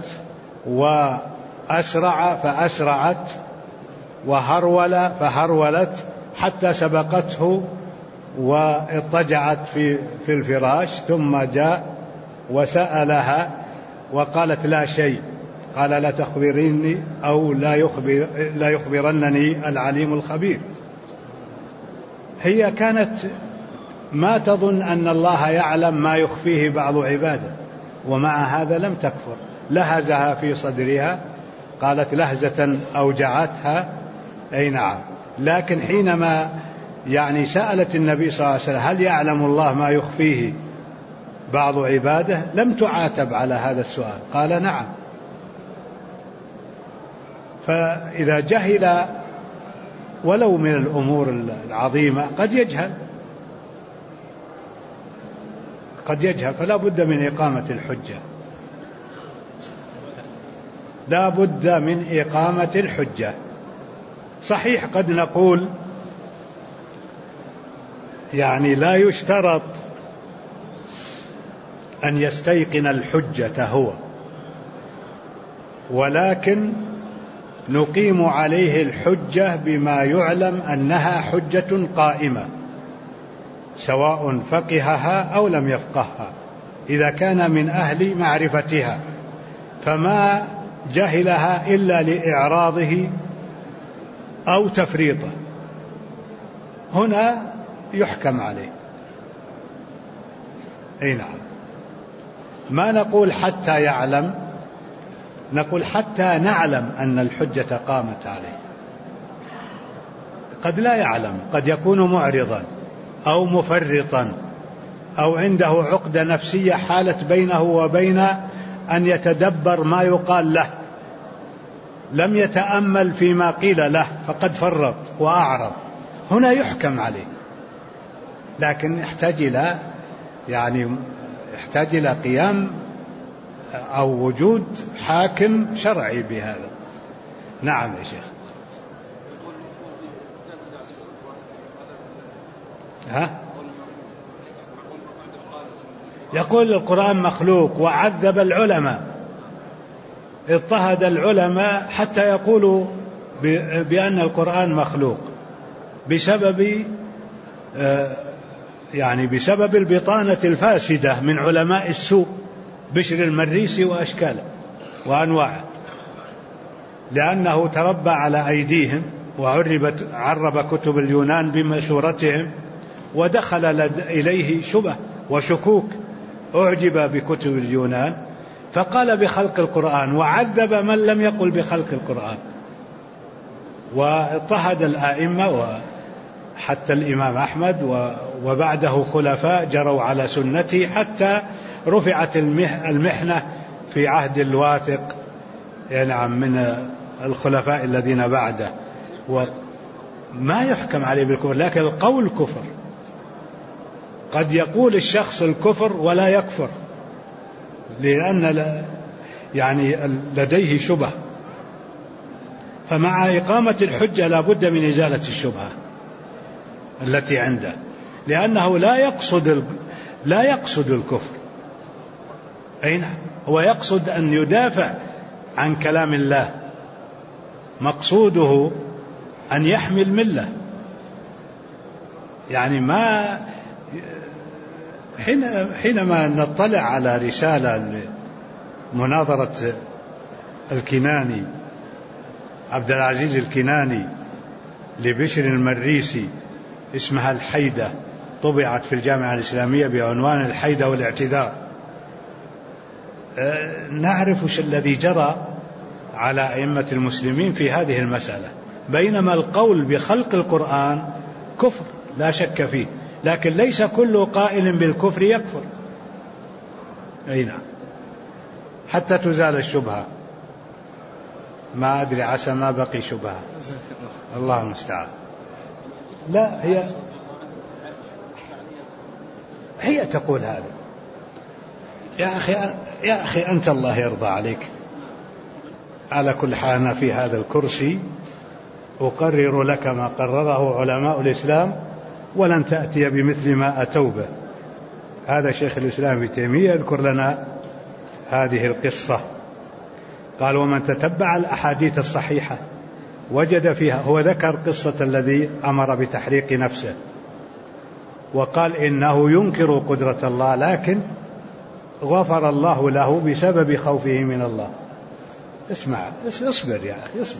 وأسرع فأسرعت، وهرول فهرولت، حتى سبقته واضطجعت في الفراش، ثم جاء وسألها وقالت لا شيء. قال لا تخبريني أو لا يخبرنني العليم الخبير. هي كانت ما تظن أن الله يعلم ما يخفيه بعض عباده، ومع هذا لم تكفر. لهزها في صدرها، قالت لهزة أوجعتها، أي نعم. لكن حينما سألت النبي صلى الله عليه وسلم هل يعلم الله ما يخفيه بعض عباده، لم تعاتب على هذا السؤال، قال نعم. فإذا جهل ولو من الأمور العظيمة قد يجهل، فلا بد من إقامة الحجة، لا بد من إقامة الحجة. صحيح قد نقول لا يشترط أن يستيقن الحجة هو، ولكن نقيم عليه الحجة بما يعلم أنها حجة قائمة، سواء فقهها أو لم يفقهها، إذا كان من أهل معرفتها، فما جهلها إلا لإعراضه أو تفريطه، هنا يحكم عليه. أي نعم. ما نقول حتى يعلم، نقول حتى نعلم أن الحجة قامت عليه. قد لا يعلم، قد يكون معرضا أو مفرطا أو عنده عقدة نفسية حالت بينه وبين أن يتدبر ما يقال له، لم يتأمل فيما قيل له فقد فرط وأعرض، هنا يحكم عليه. لكن يحتاج إلى قيام أو وجود حاكم شرعي بهذا. نعم يا شيخ. يقول القرآن مخلوق، وعذب العلماء، اضطهد العلماء حتى يقولوا بأن القرآن مخلوق بسبب البطانة الفاسدة من علماء السوء، بشر المريسي وأشكاله وأنواعه، لأنه تربى على أيديهم وعرب كتب اليونان بمشورتهم، ودخل إليه شبه وشكوك، أعجب بكتب اليونان فقال بخلق القرآن، وعذب من لم يقل بخلق القرآن، واضطهد الآئمة حتى الإمام أحمد وبعده خلفاء جروا على سنته، حتى رفعت المحنة في عهد الواثق من الخلفاء الذين بعده. وما يحكم عليه بالكفر، لكن القول كفر. قد يقول الشخص الكفر ولا يكفر، لأن لديه شبهة، فمع إقامة الحجة لا بد من إزالة الشبهة التي عنده، لأنه لا يقصد الكفر. أين هو يقصد أن يدافع عن كلام الله، مقصوده أن يحمي الملة. ما حينما نطلع على رسالة مناظرة الكناني عبد العزيز الكناني لبشر المريسي اسمها الحيدة، طبعت في الجامعة الإسلامية بعنوان الحيدة والاعتذار، نعرف الذي جرى على أئمة المسلمين في هذه المسألة، بينما القول بخلق القرآن كفر لا شك فيه، لكن ليس كل قائل بالكفر يكفر. أي نعم، حتى تزال الشبهة. ما أدري، عسى ما بقي شبهة، الله المستعان. لا، هي تقول هذا. يا أخي يا أخي أنت الله يرضى عليك. على كل حال أنا في هذا الكرسي أقرر لك ما قرره علماء الإسلام ولن تأتي بمثل ما أتوا به. هذا شيخ الإسلام ابن تيمية يذكر لنا هذه القصة. قال: ومن تتبع الأحاديث الصحيحة وجد فيها، هو ذكر قصة الذي أمر بتحريق نفسه وقال إنه ينكر قدرة الله، لكن غفر الله له بسبب خوفه من الله. اسمع، اصبر يا أخي، اصبر،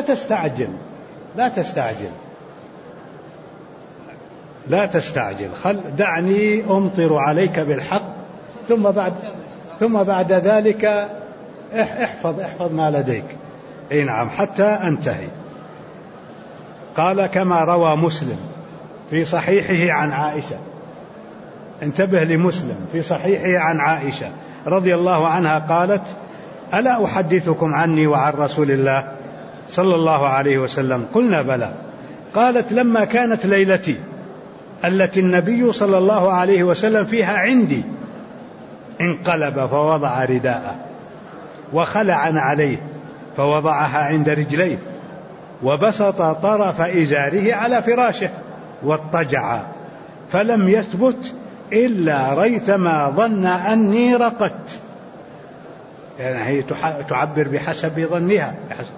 لا تستعجل. دعني أمطر عليك بالحق ثم بعد ذلك احفظ ما لديك. اي نعم، حتى انتهي. قال: كما روى مسلم في صحيحه عن عائشة. انتبه لمسلم في صحيحه عن عائشة رضي الله عنها قالت: ألا أحدثكم عني وعن رسول الله صلى الله عليه وسلم؟ قلنا: بلى. قالت: لما كانت ليلتي التي النبي صلى الله عليه وسلم فيها عندي، انقلب فوضع رداءه وخلع عليه فوضعها عند رجليه وبسط طرف إزاره على فراشه واضطجع، فلم يثبت إلا ريثما ظن أني رقدت. يعني هي تعبر بحسب ظنها.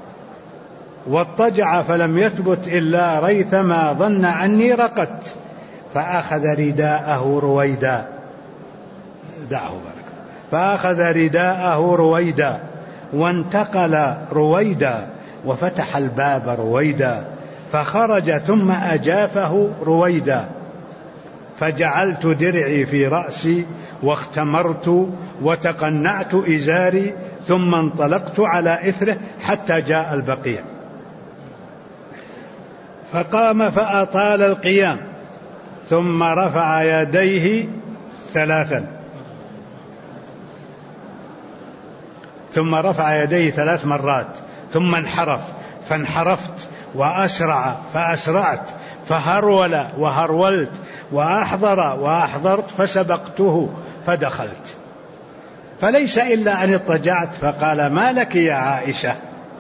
واضطجع فلم يثبت إلا ريثما ظن أني رقدت، فأخذ رداءه رويدا، فأخذ رداءه رويدا وانتقل رويدا وفتح الباب رويدا فخرج ثم أجافه رويدا، فجعلت درعي في رأسي واختمرت وتقنعت إزاري ثم انطلقت على إثره حتى جاء البقيع، فقام فأطال القيام ثم رفع يديه 3 مرات ثم انحرف فانحرفت وأسرع فأسرعت فهرول وهرولت وأحضر وأحضرت فسبقته فدخلت، فليس إلا أن اضطجعت. فقال: ما لك يا عائشة،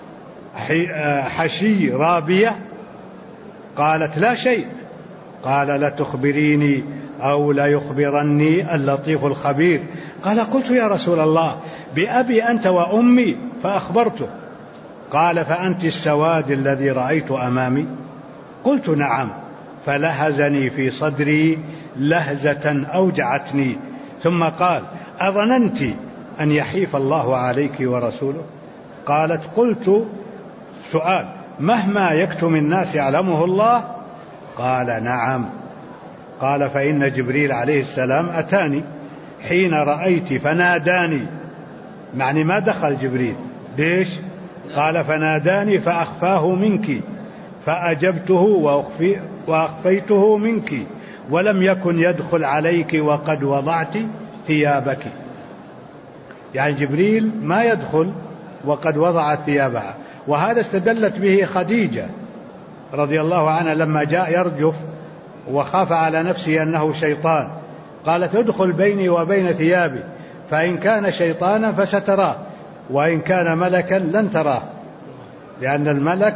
حشي رابية؟ قالت: لا شيء. قال: لتخبريني أو ليخبرني اللطيف الخبير. قال: قلت: يا رسول الله، بأبي أنت وأمي، فأخبرته. قال: فأنت السواد الذي رأيت أمامي؟ قلت: نعم. فلهزني في صدري لهزة أوجعتني، ثم قال: أظننت أن يحيف الله عليك ورسوله؟ قالت: قلت: سؤال، مهما يكتم الناس يعلمه الله؟ قال: نعم. قال: فإن جبريل عليه السلام أتاني حين رأيت فناداني، معني ما دخل جبريل، ليش؟ قال: فناداني فأخفاه منك فأجبته وأخفيته منك، ولم يكن يدخل عليك وقد وضعت ثيابك. يعني جبريل ما يدخل وقد وضعت ثيابها. وهذا استدلت به خديجة رضي الله عنها لما جاء يرجف وخاف على نفسه أنه شيطان، قالت: ادخل بيني وبين ثيابي، فإن كان شيطانا فستراه وإن كان ملكا لن تراه، لأن الملك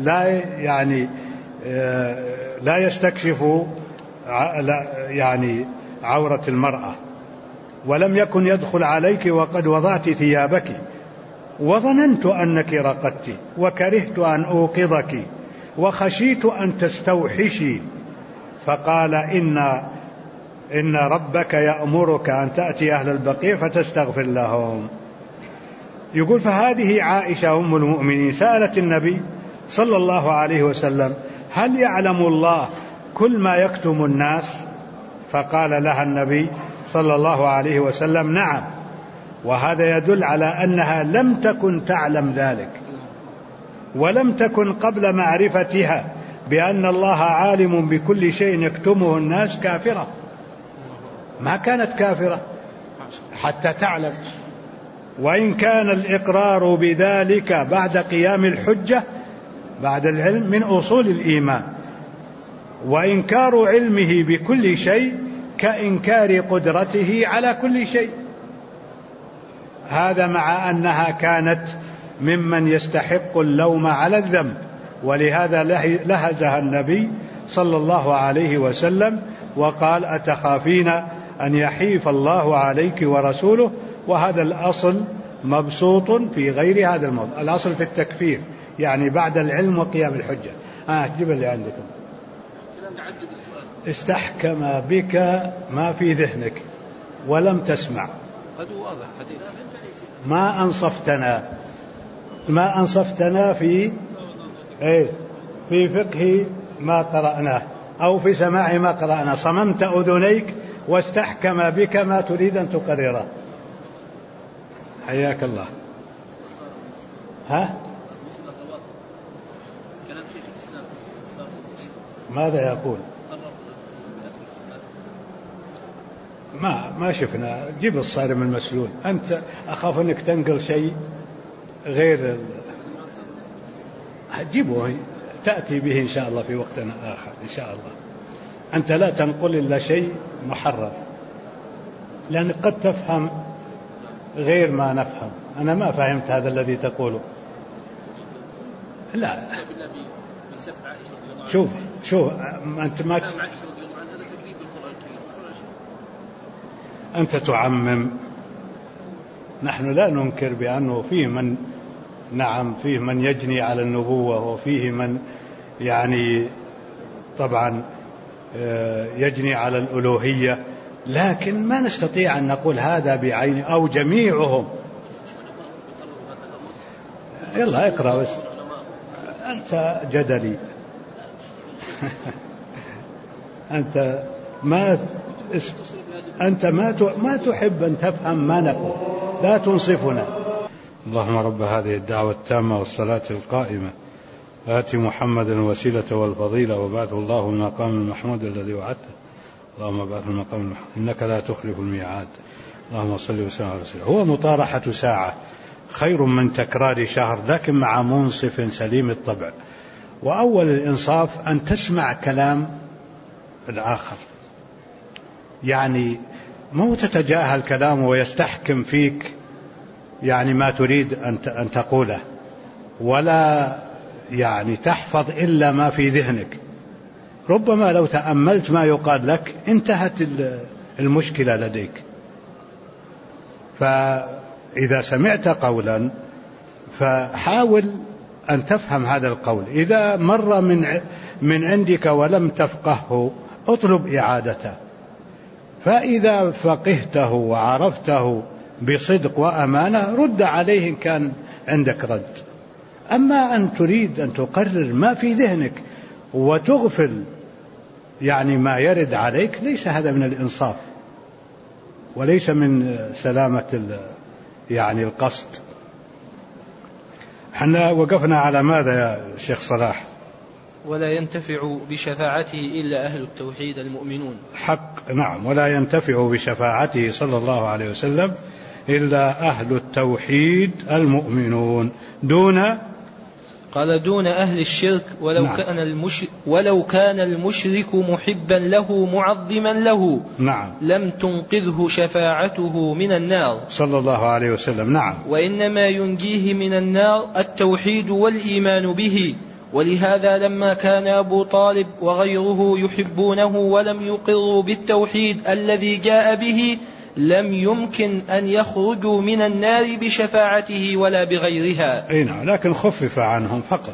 لا يستكشف عورة المرأة. ولم يكن يدخل عليك وقد وضعت ثيابك، وظننت أنك رقدت وكرهت أن أوقظك وخشيت أن تستوحشي. فقال: إن ربك يأمرك أن تأتي أهل البقيع فتستغفر لهم. يقول: فهذه عائشة أم المؤمنين سألت النبي صلى الله عليه وسلم: هل يعلم الله كل ما يكتم الناس؟ فقال لها النبي صلى الله عليه وسلم: نعم. وهذا يدل على أنها لم تكن تعلم ذلك، ولم تكن قبل معرفتها بأن الله عالم بكل شيء يكتمه الناس كافرة، ما كانت كافرة حتى تعلم. وإن كان الإقرار بذلك بعد قيام الحجة بعد العلم من أصول الإيمان، وإنكار علمه بكل شيء كإنكار قدرته على كل شيء. هذا مع أنها كانت ممن يستحق اللوم على الذنب، ولهذا لهزها النبي صلى الله عليه وسلم وقال أتخافين أن يحيف الله عليك ورسوله. وهذا الأصل مبسوط في غير هذا الموضوع، الأصل في التكفير يعني بعد العلم وقيام الحجة. جيب اللي عندكم. استحكم بك ما في ذهنك ولم تسمع، ما أنصفتنا في فقه ما قرأناه أو في سماع ما قرأنا. صممت أذنيك واستحكم بك ما تريد أن تقرره. حياك الله. ماذا يقول؟ ما شفنا. جيب الصارم المسلول. أنت أخاف أنك تنقل شيء غير جيبه، تأتي به إن شاء الله في وقت آخر إن شاء الله. أنت لا تنقل إلا شيء محرر، لأنك قد تفهم غير ما نفهم. أنا ما فهمت هذا الذي تقوله. لا شوف أنت تعمم. نحن لا ننكر بأنه فيه من فيه من يجني على النبوة، وفيه من يعني طبعا يجني على الألوهية، لكن ما نستطيع أن نقول هذا بعينه أو جميعهم. يلا اقرأ بس. أنت جدلي. أنت ما تحب أن تفهم ما نقول، لا تنصفنا. اللهم رب هذه الدعوة التامة والصلاة القائمة آت محمدا الوسيلة والفضيلة وبعثه الله المقام المحمود الذي وعدته. اللهم بعث المقام المحمود إنك لا تخلف الميعاد. اللهم صل وسلم على رسوله. هو مطارحة ساعة خير من تكرار شهر، لكن مع منصف سليم الطبع. وأول الإنصاف أن تسمع كلام الآخر، يعني مو تتجاهل كلامه ويستحكم فيك يعني ما تريد أن تقوله، ولا يعني تحفظ إلا ما في ذهنك. ربما لو تأملت ما يقال لك انتهت المشكلة لديك. فإذا سمعت قولا فحاول أن تفهم هذا القول. إذا مر من عندك ولم تفقهه اطلب إعادته، فإذا فقهته وعرفته بصدق وأمانة رد عليه إن كان عندك رد. أما أن تريد أن تقرر ما في ذهنك وتغفل يعني ما يرد عليك، ليس هذا من الإنصاف وليس من سلامة يعني القصد. احنا وقفنا على ماذا يا شيخ صلاح؟ ولا ينتفع بشفاعته إلا أهل التوحيد المؤمنون. حق، نعم. ولا ينتفع بشفاعته صلى الله عليه وسلم إلا أهل التوحيد المؤمنون دون أهل الشرك ولو, نعم. ولو كان المشرك محبا له معظما له، نعم. لم تنقذه شفاعته من النار صلى الله عليه وسلم. نعم. وإنما ينجيه من النار التوحيد والإيمان به. ولهذا لما كان أبو طالب وغيره يحبونه ولم يقروا بالتوحيد الذي جاء به، لم يمكن أن يخرجوا من النار بشفاعته ولا بغيرها. نعم، لكن خفف عنهم فقط.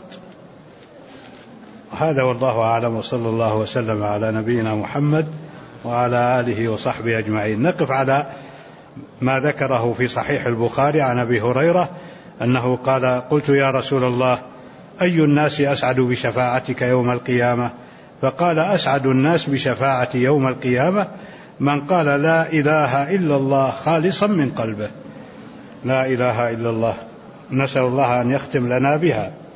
هذا والله أعلم، وصلى الله وسلم على نبينا محمد وعلى آله وصحبه أجمعين. نقف على ما ذكره في صحيح البخاري عن أبي هريرة أنه قال: قلت يا رسول الله أي الناس أسعد بشفاعتك يوم القيامة؟ فقال: أسعد الناس بشفاعتي يوم القيامة من قال لا إله إلا الله خالصا من قلبه. لا إله إلا الله، نسأل الله أن يختم لنا بها.